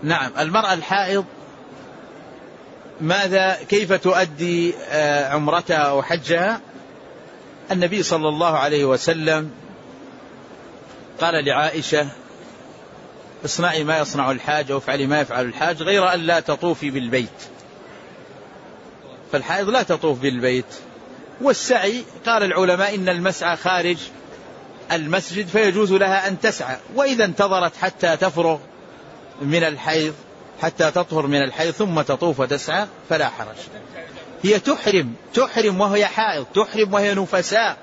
نعم. المرأة الحائض كيف تؤدي عمرتها أو حجها؟ النبي صلى الله عليه وسلم قال لعائشة: اصنعي ما يصنع الحاج أو افعلي ما يفعل الحاج غير أن لا تطوفي بالبيت. فالحائض لا تطوف بالبيت. والسعي قال العلماء إن المسعى خارج المسجد فيجوز لها أن تسعى، وإذا انتظرت حتى تفرغ من الحيض حتى تطهر من الحيض ثم تطوف وتسعى فلا حرج. هي تحرم وهي حائض، تحرم وهي نفساء.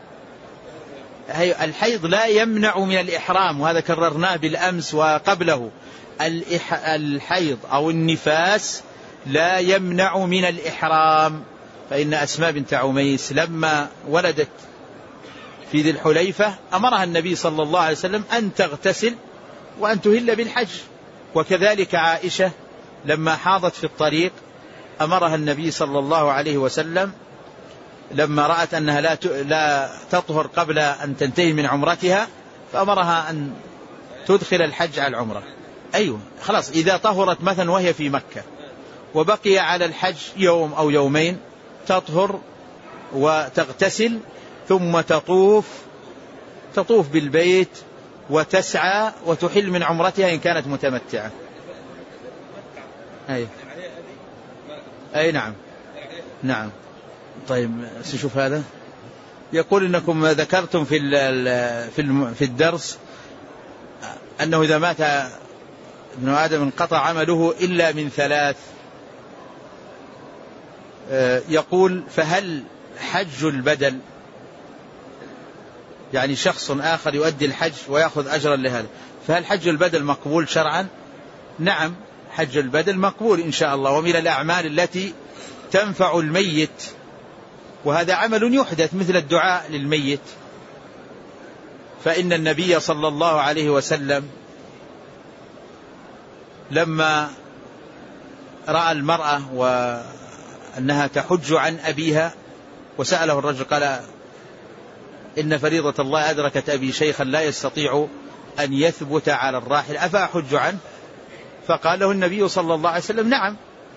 الحيض لا يمنع من الإحرام، وهذا كررناه بالأمس وقبله. الحيض أو النفاس لا يمنع من الإحرام. فإن أسماء بنت عميس لما ولدت في ذي الحليفة أمرها النبي صلى الله عليه وسلم أن تغتسل وأن تهل بالحج. وكذلك عائشة لما حاضت في الطريق أمرها النبي صلى الله عليه وسلم لما رأت أنها لا تطهر قبل أن تنتهي من عمرتها فأمرها أن تدخل الحج على العمرة. أيوة خلاص، إذا طهرت مثلا وهي في مكة وبقي على الحج يوم أو يومين تطهر وتغتسل ثم تطوف بالبيت وتسعى وتحل من عمرتها إن كانت متمتعة. أي نعم. طيب سنشوف هذا. يقول إنكم ذكرتم في الدرس أنه إذا مات ابن آدم انقطع عمله إلا من 3. يقول: فهل حج البدل، يعني شخص آخر يؤدي الحج ويأخذ أجرا لهذا، فهل حج البدل مقبول شرعا؟ نعم، حج البدل مقبول إن شاء الله، ومن الأعمال التي تنفع الميت، وهذا عمل يحدث مثل الدعاء للميت. فإن النبي صلى الله عليه وسلم لما رأى المرأة وأنها تحج عن أبيها وسأله الرجل قال: إن فريضة الله أدركت أبي شيخا لا يستطيع أن يثبت على الراحل أفأحج عنه؟ فقال له النبي صلى الله عليه وسلم: نعم.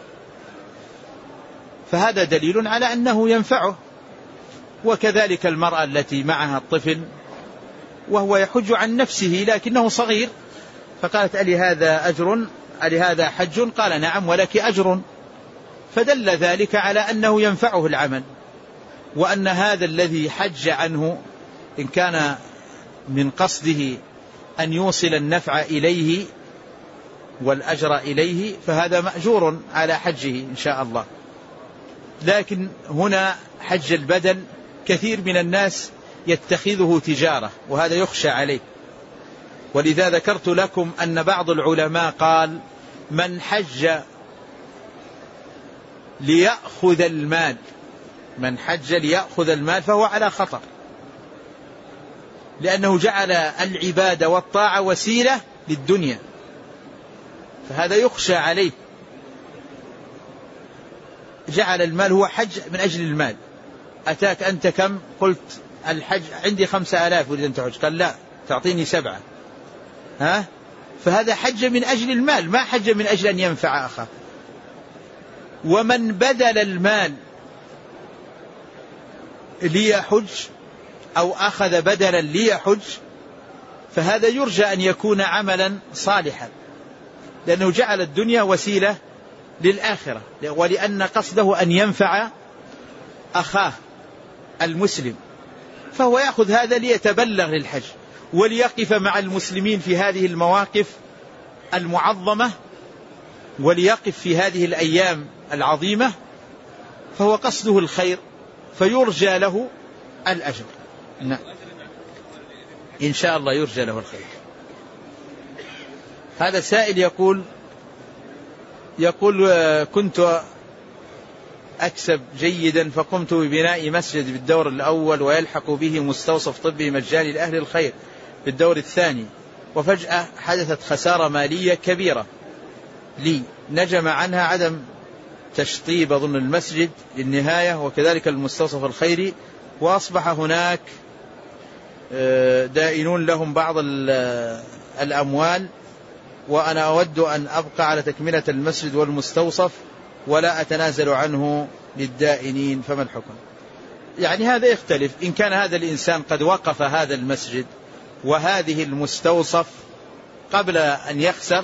فهذا دليل على أنه ينفعه. وكذلك المرأة التي معها الطفل وهو يحج عن نفسه لكنه صغير، فقالت: ألي هذا أجر؟ ألي هذا حج؟ قال: نعم ولك أجر. فدل ذلك على أنه ينفعه العمل، وأن هذا الذي حج عنه إن كان من قصده أن يوصل النفع إليه والأجر إليه فهذا مأجور على حجه إن شاء الله. لكن هنا حج البدن كثير من الناس يتخذه تجارة، وهذا يخشى عليه. ولذا ذكرت لكم أن بعض العلماء قال: من حج ليأخذ المال، من حج ليأخذ المال فهو على خطر، لأنه جعل العبادة والطاعة وسيلة للدنيا، فهذا يخشى عليه. جعل المال هو حج من أجل المال. أتاك أنت كم؟ قلت الحج عندي 5000 أريد أن تحج، قال: لا تعطيني 7. فهذا حج من أجل المال، ما حج من أجل أن ينفع أخاه. ومن بذل المال ليحج أو أخذ بدلا ليحج فهذا يرجى أن يكون عملا صالحا، لأنه جعل الدنيا وسيلة للآخرة، ولأن قصده أن ينفع أخاه المسلم، فهو يأخذ هذا ليتبلغ للحج وليقف مع المسلمين في هذه المواقف المعظمة، وليقف في هذه الأيام العظيمة، فهو قصده الخير فيرجى له الأجر. نعم إن شاء الله يرجى له الخير. هذا سائل يقول كنت أكسب جيدا فقمت ببناء مسجد بالدور الأول ويلحق به مستوصف طبي مجاني لأهل الخير بالدور الثاني، وفجأة حدثت خسارة مالية كبيرة لي نجم عنها عدم تشطيب أظن المسجد للنهاية وكذلك المستوصف الخيري، وأصبح هناك دائنون لهم بعض الأموال وأنا أود أن أبقى على تكملة المسجد والمستوصف ولا أتنازل عنه للدائنين، فما الحكم؟ يعني هذا يختلف. إن كان هذا الإنسان قد وقف هذا المسجد وهذه المستوصف قبل أن يخسر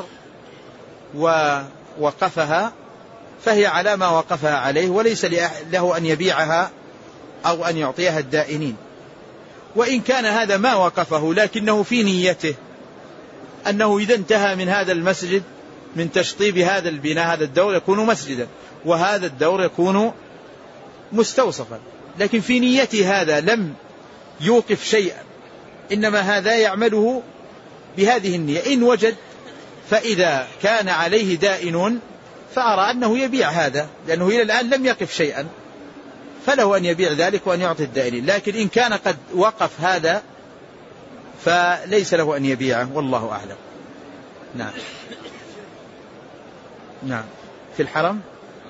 ووقفها فهي على ما وقفها عليه، وليس له أن يبيعها أو أن يعطيها الدائنين. وإن كان هذا ما وقفه لكنه في نيته أنه إذا انتهى من هذا المسجد من تشطيب هذا البناء هذا الدور يكون مسجدا وهذا الدور يكون مستوصفا، لكن في نيته هذا لم يوقف شيئا، إنما هذا يعمله بهذه النية. إن وجد فإذا كان عليه دائن فأرى أنه يبيع هذا لأنه إلى الآن لم يقف شيئا، فله أن يبيع ذلك وأن يعطي الدائنين. لكن إن كان قد وقف هذا فليس له أن يبيعه، والله أعلم. نعم. نعم. في الحرم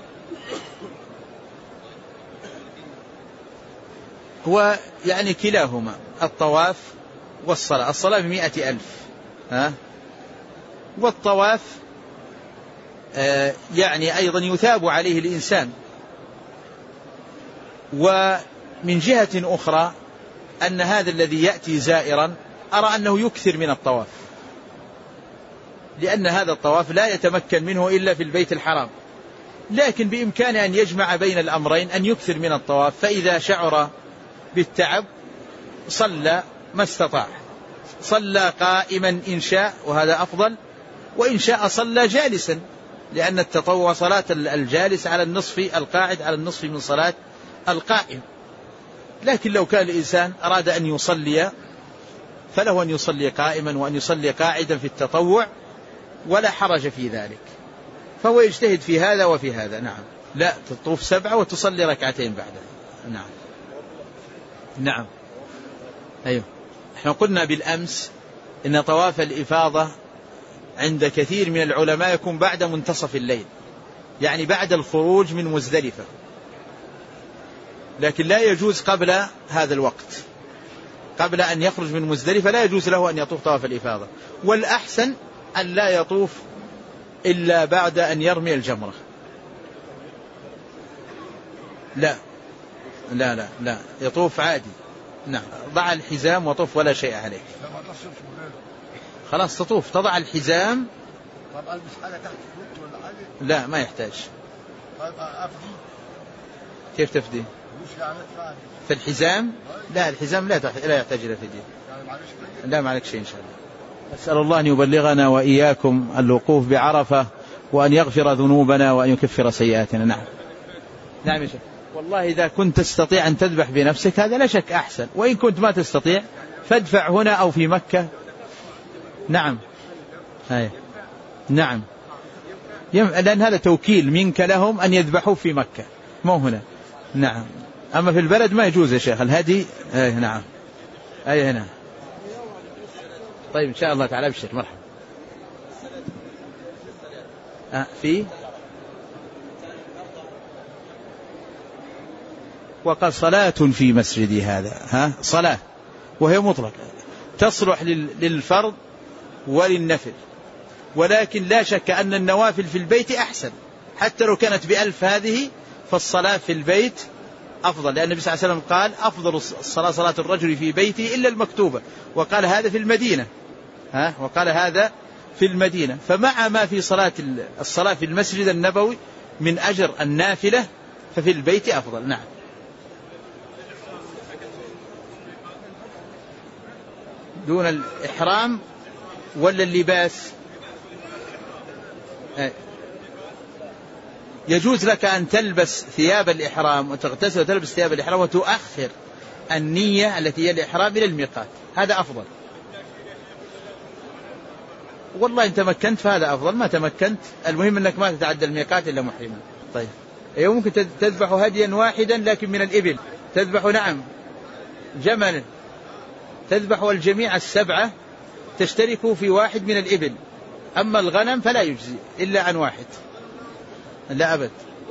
هو يعني كلاهما الطواف والصلاة. الصلاة ب100,000 والطواف يعني أيضا يثاب عليه الإنسان. ومن جهة أخرى أن هذا الذي يأتي زائرا أرى أنه يكثر من الطواف، لأن هذا الطواف لا يتمكن منه إلا في البيت الحرام، لكن بإمكانه أن يجمع بين الأمرين، أن يكثر من الطواف، فإذا شعر بالتعب صلى ما استطاع، صلى قائما إن شاء وهذا أفضل، وإن شاء صلى جالسا، لأن التطوع صلاة الجالس على النصف، القاعد على النصف من صلاة القائم. لكن لو كان الإنسان أراد أن يصلي فله أن يصلي قائما وأن يصلي قاعدا في التطوع ولا حرج في ذلك، فهو يجتهد في هذا وفي هذا. نعم. لا تطوف 7 وتصلي ركعتين بعدها. نعم. نعم. أيوه. احنا قلنا بالأمس إن طواف الإفاضة عند كثير من العلماء يكون بعد منتصف الليل، يعني بعد الخروج من مزدلفة، لكن لا يجوز قبل هذا الوقت، قبل أن يخرج من مزدلفة لا يجوز له أن يطوف طواف الإفاضة. والأحسن أن لا يطوف إلا بعد أن يرمي الجمرة. لا لا لا لا يطوف عادي. نعم. ضع الحزام وطوف ولا شيء عليك. خلاص تطوف، تضع الحزام. طب ألبس حاجة تحت ولا حاجة؟ لا ما يحتاج. طيب أفدي. كيف تفدي؟ في الحزام؟ لا الحزام لا يحتاج إلى فدية. لا ما عليك شيء إن شاء الله. أسأل الله أن يبلغنا وإياكم الوقوف بعرفة وأن يغفر ذنوبنا وأن يكفر سيئاتنا. نعم. نعم يا شيخ. والله إذا كنت تستطيع أن تذبح بنفسك هذا لا شك أحسن، وإن كنت ما تستطيع فادفع هنا أو في مكة. نعم. هاي. نعم. لأن هذا توكيل منك لهم أن يذبحوا في مكة مو هنا. نعم. أما في البلد ما يجوز يا شيخ الهدي. أي نعم. أي هنا. طيب إن شاء الله تعالى بشر. مرحبا. في وقد صلاة في مسجدي هذا صلاة وهي مطلقة تصلح للفرض وللنفل، ولكن لا شك أن النوافل في البيت أحسن، حتى لو كانت ب1000 هذه فالصلاة في البيت أفضل، لأن النبي صلى الله عليه وسلم قال أفضل الصلاة صلاة الرجل في بيته إلا المكتوبة، وقال هذا في المدينة. وقال هذا في المدينة. فمع ما في الصلاة في المسجد النبوي من أجر النافلة ففي البيت أفضل. نعم. دون الإحرام ولا اللباس؟ يجوز لك أن تلبس ثياب الإحرام وتغتسل وتلبس ثياب الإحرام وتؤخر النية التي هي الإحرام إلى الميقات، هذا أفضل. والله إن تمكنت فهذا أفضل، ما تمكنت المهم أنك ما تتعدى الميقات إلا محرما. طيب ممكن تذبح هديا واحدا لكن من الإبل تذبح. نعم. جمل تذبح الجميع السبعة تشتركوا في واحد من الإبل، أما الغنم فلا يجزي إلا عن واحد، لا أبد.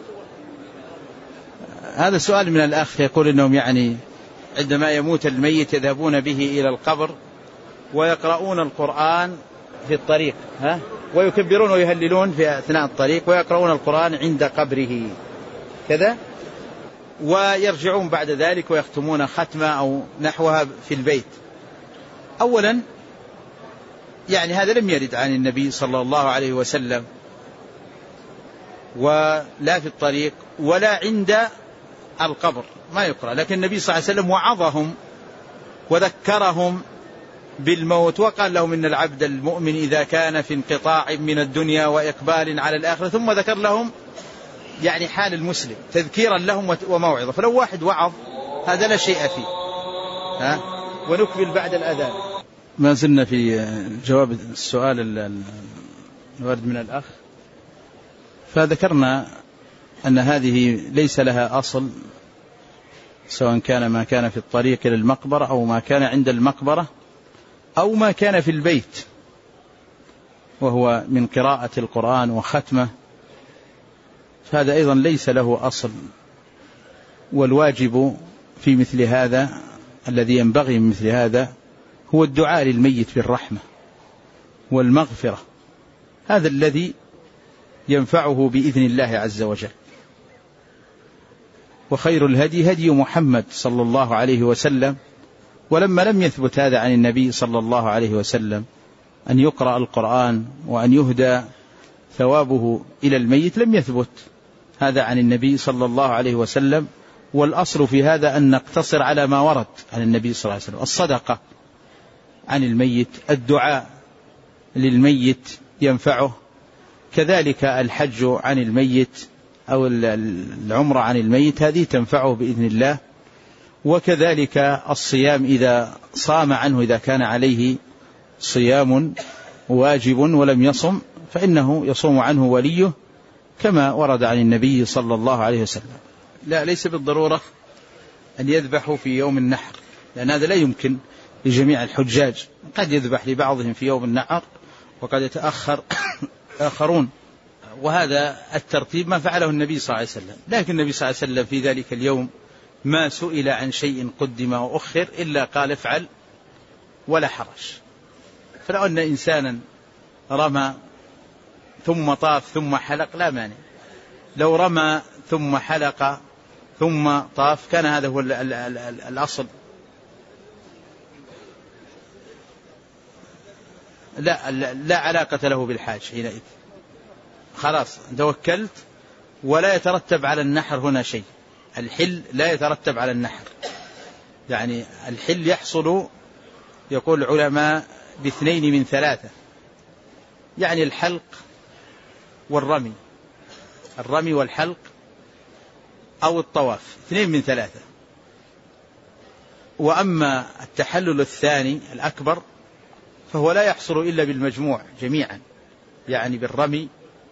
هذا سؤال من الأخ يقول إنهم يعني عندما يموت الميت يذهبون به إلى القبر ويقرؤون القرآن في الطريق ويكبرون ويهللون في أثناء الطريق ويقرؤون القرآن عند قبره كذا، ويرجعون بعد ذلك ويختمون ختمة أو نحوها في البيت. أولا يعني هذا لم يرد عن النبي صلى الله عليه وسلم، ولا في الطريق ولا عند القبر ما يقرأ، لكن النبي صلى الله عليه وسلم وعظهم وذكرهم بالموت، وقال لهم إن العبد المؤمن إذا كان في انقطاع من الدنيا وإقبال على الآخرة، ثم ذكر لهم يعني حال المسلم تذكيرا لهم وموعظة. فلو واحد وعظ هذا لا شيء فيه. ونكمل بعد الأذان. ما زلنا في جواب السؤال الوارد من الأخ، فذكرنا أن هذه ليس لها أصل، سواء كان ما كان في الطريق إلى المقبرة أو ما كان عند المقبرة أو ما كان في البيت، وهو من قراءة القرآن وختمه، فهذا أيضا ليس له أصل. والواجب في مثل هذا الذي ينبغي من مثل هذا هو الدعاء للميت بالرحمة والمغفرة، هذا الذي ينفعه بإذن الله عز وجل. وخير الهدي هدي محمد صلى الله عليه وسلم، ولما لم يثبت هذا عن النبي صلى الله عليه وسلم أن يقرأ القرآن وأن يهدى ثوابه إلى الميت، لم يثبت هذا عن النبي صلى الله عليه وسلم. والأصل في هذا أن نقتصر على ما ورد عن النبي صلى الله عليه وسلم: الصدقة عن الميت، الدعاء للميت ينفعه، كذلك الحج عن الميت أو العمرة عن الميت هذه تنفعه بإذن الله، وكذلك الصيام إذا صام عنه، إذا كان عليه صيام واجب ولم يصم فإنه يصوم عنه وليه كما ورد عن النبي صلى الله عليه وسلم. لا، ليس بالضرورة أن يذبحوا في يوم النحر، لأن هذا لا يمكن لجميع الحجاج، قد يذبح لبعضهم في يوم النحر وقد يتأخر آخرون، وهذا الترتيب ما فعله النبي صلى الله عليه وسلم. لكن النبي صلى الله عليه وسلم في ذلك اليوم ما سئل عن شيء قدم وأخر إلا قال افعل ولا حرج. فلو أن إنسانا رمى ثم طاف ثم حلق لا مانع، لو رمى ثم حلق ثم طاف كان هذا هو الأصل. لا علاقة له بالحاج حينئذ، خلاص توكلت، ولا يترتب على النحر هنا شيء. الحل لا يترتب على النحر، يعني الحل يحصل يقول العلماء باثنين من ثلاثة، يعني الحلق والرمي، الرمي والحلق أو الطواف، اثنين من ثلاثة. وأما التحلل الثاني الأكبر فهو لا يحصل إلا بالمجموع جميعا، يعني بالرمي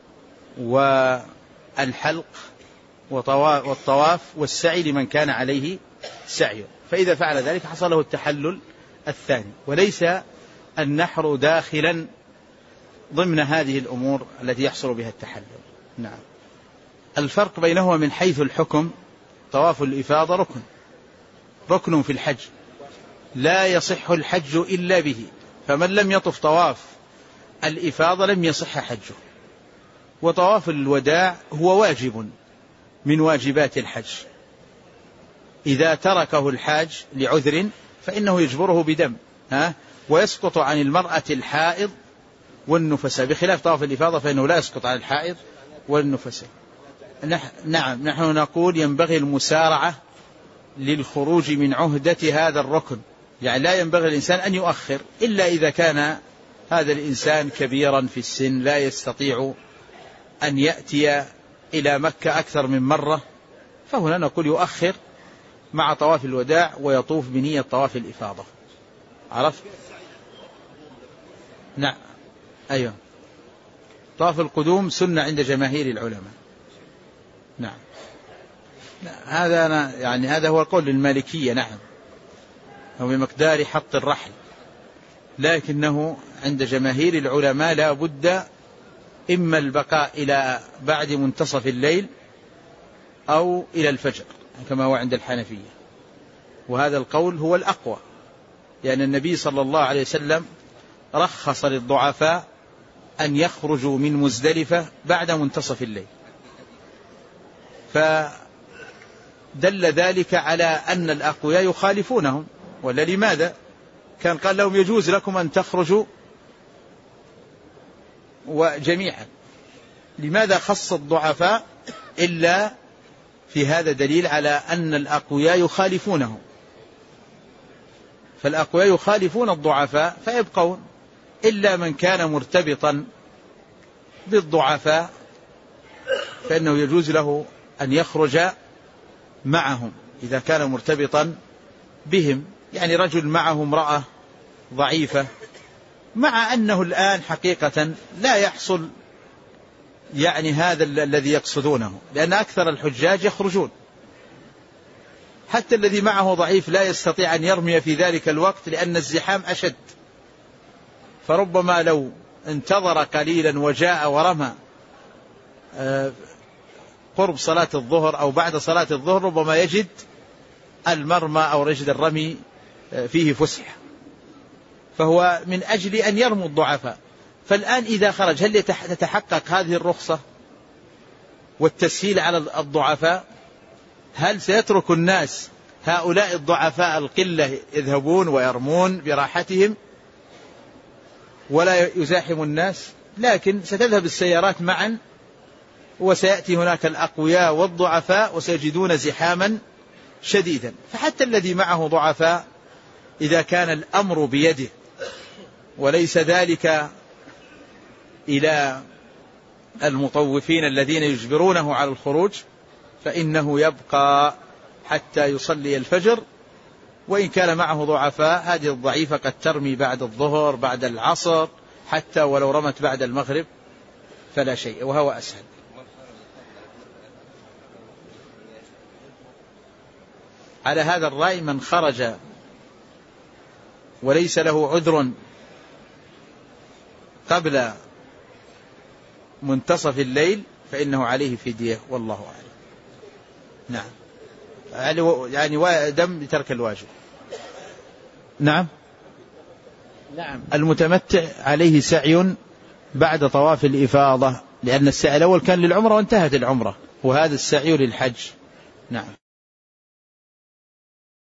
والحلق والطواف والسعي لمن كان عليه سعي، فإذا فعل ذلك حصل له التحلل الثاني، وليس النحر داخلا ضمن هذه الأمور التي يحصل بها التحلل. نعم. الفرق بينهما من حيث الحكم: طواف الإفاضة ركن في الحج، لا يصح الحج إلا به، فمن لم يطف طواف الإفاضة لم يصح حجه. وطواف الوداع هو واجب من واجبات الحج، إذا تركه الحاج لعذر فإنه يجبره بدم، ويسقط عن المرأة الحائض والنفساء، بخلاف طواف الإفاضة فإنه لا يسقط عن الحائض والنفساء. نعم، نحن نقول ينبغي المسارعة للخروج من عهدة هذا الركن، يعني لا ينبغي الإنسان أن يؤخر إلا إذا كان هذا الإنسان كبيرا في السن لا يستطيع أن يأتي إلى مكة أكثر من مرة، فهنا نقول يؤخر مع طواف الوداع ويطوف بنية طواف الإفاضة. عرفت؟ نعم. أيوة، طواف القدوم سنة عند جماهير العلماء. نعم، هذا هو القول للمالكية. نعم، هو بمقدار حط الرحل، لكنه عند جماهير العلماء لا بد إما البقاء إلى بعد منتصف الليل أو إلى الفجر كما هو عند الحنفية، وهذا القول هو الأقوى، لأن النبي صلى الله عليه وسلم رخص للضعفاء أن يخرجوا من مزدلفة بعد منتصف الليل، فدل ذلك على أن الأقوياء يخالفونهم. ولا لماذا؟ كان قال لهم يجوز لكم أن تخرجوا وجميعا، لماذا خص الضعفاء؟ إلا في هذا دليل على أن الأقوياء يخالفونهم، فالأقوياء يخالفون الضعفاء فيبقون، إلا من كان مرتبطا بالضعفاء فإنه يجوز له أن يخرج معهم إذا كان مرتبطا بهم. يعني رجل معه امرأة ضعيفة، مع أنه الآن حقيقة لا يحصل يعني هذا الذي يقصدونه، لأن أكثر الحجاج يخرجون، حتى الذي معه ضعيف لا يستطيع أن يرمي في ذلك الوقت لأن الزحام أشد، فربما لو انتظر قليلا وجاء ورمى قرب صلاة الظهر أو بعد صلاة الظهر ربما يجد المرمى أو يجد الرمي فيه فسح، فهو من أجل أن يرموا الضعفاء. فالآن إذا خرج هل تتحقق هذه الرخصة والتسهيل على الضعفاء؟ هل سيترك الناس هؤلاء الضعفاء القلة يذهبون ويرمون براحتهم ولا يزاحم الناس؟ لكن ستذهب السيارات معا، وسيأتي هناك الأقوياء والضعفاء وسيجدون زحاما شديدا. فحتى الذي معه ضعفاء إذا كان الأمر بيده وليس ذلك إلى المطوفين الذين يجبرونه على الخروج، فإنه يبقى حتى يصلي الفجر، وإن كان معه ضعفاء هذه الضعيفة قد ترمي بعد الظهر بعد العصر، حتى ولو رمت بعد المغرب فلا شيء، وهو أسهل. على هذا الرأي من خرج وليس له عذر قبل منتصف الليل فإنه عليه فدية، والله أعلم. نعم، يعني دم بترك الواجب. نعم، المتمتع عليه سعي بعد طواف الإفاضة، لأن السعي الأول كان للعمرة وانتهت العمرة، وهذا السعي للحج. نعم.